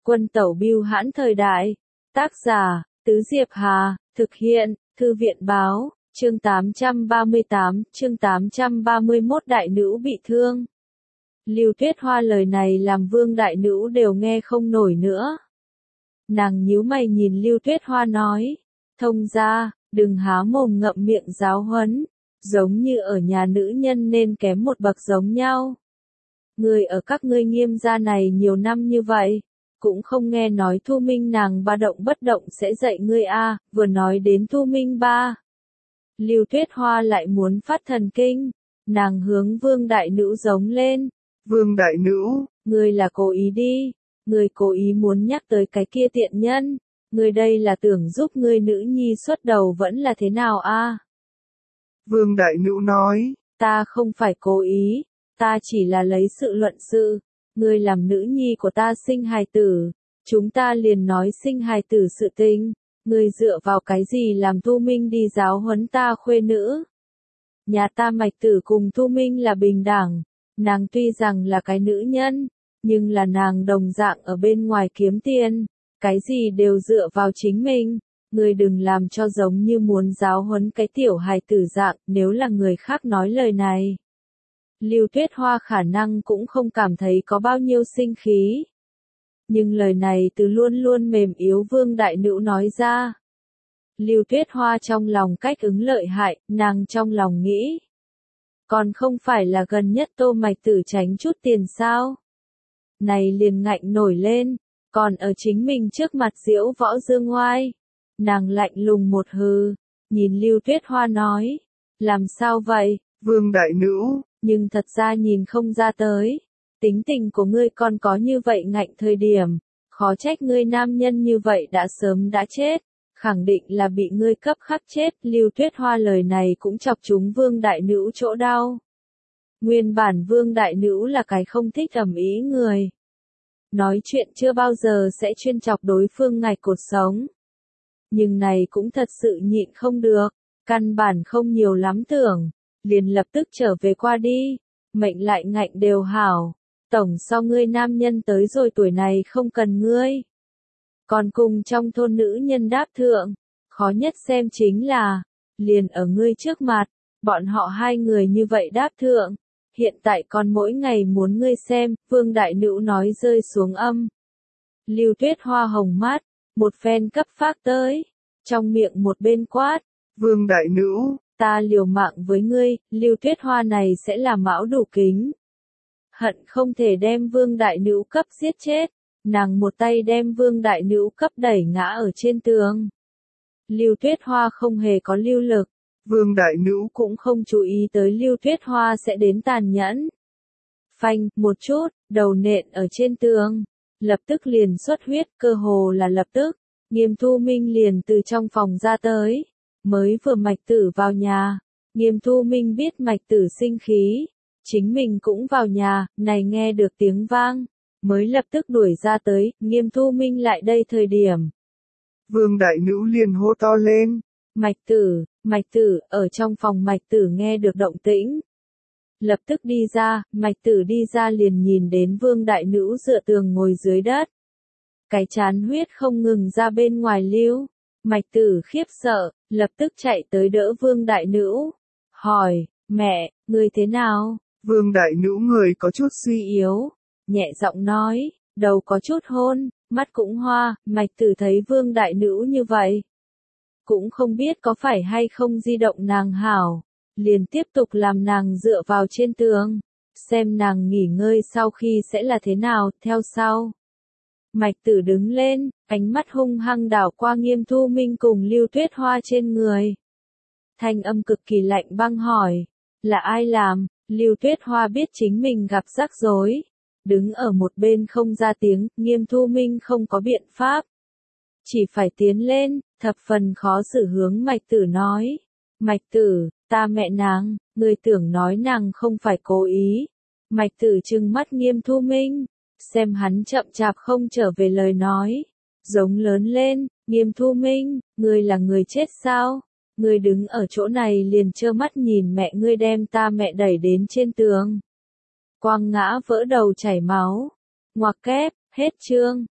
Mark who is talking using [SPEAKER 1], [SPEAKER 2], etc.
[SPEAKER 1] Quân tẩu bưu hãn thời đại. Tác giả, Tứ Diệp Hà, thực hiện, Thư viện báo, chương 838, chương 831 đại nữ bị thương. Lưu Tuyết Hoa lời này làm Vương đại nữ đều nghe không nổi nữa. Nàng nhíu mày nhìn Lưu Tuyết Hoa nói, thông gia, đừng há mồm ngậm miệng giáo huấn, giống như ở nhà nữ nhân nên kém một bậc giống nhau. Người ở các ngươi Nghiêm gia này nhiều năm như vậy, cũng không nghe nói Thu Minh nàng ba động bất động sẽ dạy ngươi a, vừa nói đến Thu Minh ba. Lưu Tuyết Hoa lại muốn phát thần kinh, nàng hướng Vương đại nữ giống lên.
[SPEAKER 2] Vương đại nữ,
[SPEAKER 1] ngươi là cố ý đi, ngươi cố ý muốn nhắc tới cái kia tiện nhân, ngươi đây là tưởng giúp ngươi nữ nhi xuất đầu vẫn là thế nào a?
[SPEAKER 2] Vương đại nữ nói,
[SPEAKER 1] ta không phải cố ý, ta chỉ là lấy sự luận sự, ngươi làm nữ nhi của ta sinh hài tử, chúng ta liền nói sinh hài tử sự tình, ngươi dựa vào cái gì làm Thu Minh đi giáo huấn ta khuê nữ? Nhà ta Mạch Tử cùng Thu Minh là bình đẳng, nàng tuy rằng là cái nữ nhân, nhưng là nàng đồng dạng ở bên ngoài kiếm tiền, cái gì đều dựa vào chính mình, ngươi đừng làm cho giống như muốn giáo huấn cái tiểu hài tử dạng, nếu là người khác nói lời này. Lưu Tuyết Hoa khả năng cũng không cảm thấy có bao nhiêu sinh khí. Nhưng lời này từ luôn luôn mềm yếu Vương đại nữ nói ra. Lưu Tuyết Hoa trong lòng cách ứng lợi hại, nàng trong lòng nghĩ. Còn không phải là gần nhất Tô Mạch Tử tránh chút tiền sao? Này liền ngạnh nổi lên, còn ở chính mình trước mặt diễu võ dương ngoai. Nàng lạnh lùng một hừ, nhìn Lưu Tuyết Hoa nói. Làm sao vậy?
[SPEAKER 2] Vương đại nữ,
[SPEAKER 1] nhưng thật ra nhìn không ra tới. Tính tình của ngươi còn có như vậy ngạnh thời điểm, khó trách ngươi nam nhân như vậy đã sớm đã chết, khẳng định là bị ngươi cấp khắc chết. Lưu Tuyết Hoa lời này cũng chọc trúng Vương đại nữ chỗ đau. Nguyên bản Vương đại nữ là cái không thích ầm ĩ người. Nói chuyện chưa bao giờ sẽ chuyên chọc đối phương ngạch cột sống. Nhưng này cũng thật sự nhịn không được, căn bản không nhiều lắm tưởng, liền lập tức trở về qua đi, mệnh lại ngạnh đều hảo, tổng so ngươi nam nhân tới rồi tuổi này không cần ngươi. Còn cùng trong thôn nữ nhân đáp thượng, khó nhất xem chính là, liền ở ngươi trước mặt, bọn họ hai người như vậy đáp thượng, hiện tại còn mỗi ngày muốn ngươi xem, Vương đại nữ nói rơi xuống âm. Lưu Tuyết Hoa hồng mắt, một phen cấp phác tới, trong miệng một bên quát,
[SPEAKER 2] Vương đại nữ,
[SPEAKER 1] ta liều mạng với ngươi, Lưu Tuyết Hoa này sẽ là mão đủ kính. Hận không thể đem Vương đại nữ cấp giết chết, nàng một tay đem Vương đại nữ cấp đẩy ngã ở trên tường. Lưu Tuyết Hoa không hề có lưu lực,
[SPEAKER 2] Vương đại nữ
[SPEAKER 1] cũng không chú ý tới Lưu Tuyết Hoa sẽ đến tàn nhẫn. Phanh, một chút, đầu nện ở trên tường, lập tức liền xuất huyết, cơ hồ là lập tức, Nghiêm Thu Minh liền từ trong phòng ra tới. Mới vừa Mạch Tử vào nhà, Nghiêm Thu Minh biết Mạch Tử sinh khí, chính mình cũng vào nhà, này nghe được tiếng vang, mới lập tức đuổi ra tới. Nghiêm Thu Minh lại đây thời điểm,
[SPEAKER 2] Vương đại nữ liền hô to lên,
[SPEAKER 1] Mạch Tử, ở trong phòng Mạch Tử nghe được động tĩnh. Lập tức đi ra, Mạch Tử đi ra liền nhìn đến Vương đại nữ dựa tường ngồi dưới đất. Cái chán huyết không ngừng ra bên ngoài lưu. Mạch Tử khiếp sợ, lập tức chạy tới đỡ Vương đại nữ. Hỏi, mẹ, ngươi thế nào?
[SPEAKER 2] Vương đại nữ người có chút
[SPEAKER 1] suy yếu, nhẹ giọng nói, đầu có chút hôn, mắt cũng hoa. Mạch Tử thấy Vương đại nữ như vậy, cũng không biết có phải hay không di động nàng hảo, liền tiếp tục làm nàng dựa vào trên tường, xem nàng nghỉ ngơi sau khi sẽ là thế nào. Theo sau, Mạch Tử đứng lên, ánh mắt hung hăng đảo qua Nghiêm Thu Minh cùng Lưu Tuyết Hoa trên người. Thanh âm cực kỳ lạnh băng hỏi, là ai làm? Lưu Tuyết Hoa biết chính mình gặp rắc rối, đứng ở một bên không ra tiếng. Nghiêm Thu Minh không có biện pháp, chỉ phải tiến lên, thập phần khó xử hướng Mạch Tử nói. Mạch Tử, ta mẹ nàng, ngươi tưởng nói nàng không phải cố ý. Mạch Tử trừng mắt Nghiêm Thu Minh, xem hắn chậm chạp không trở về lời nói, giống lớn lên, Nghiêm Thu Minh, ngươi là người chết sao? Ngươi đứng ở chỗ này liền trơ mắt nhìn mẹ ngươi đem ta mẹ đẩy đến trên tường. Quang ngã vỡ đầu chảy máu. Ngoặc kép, hết chương.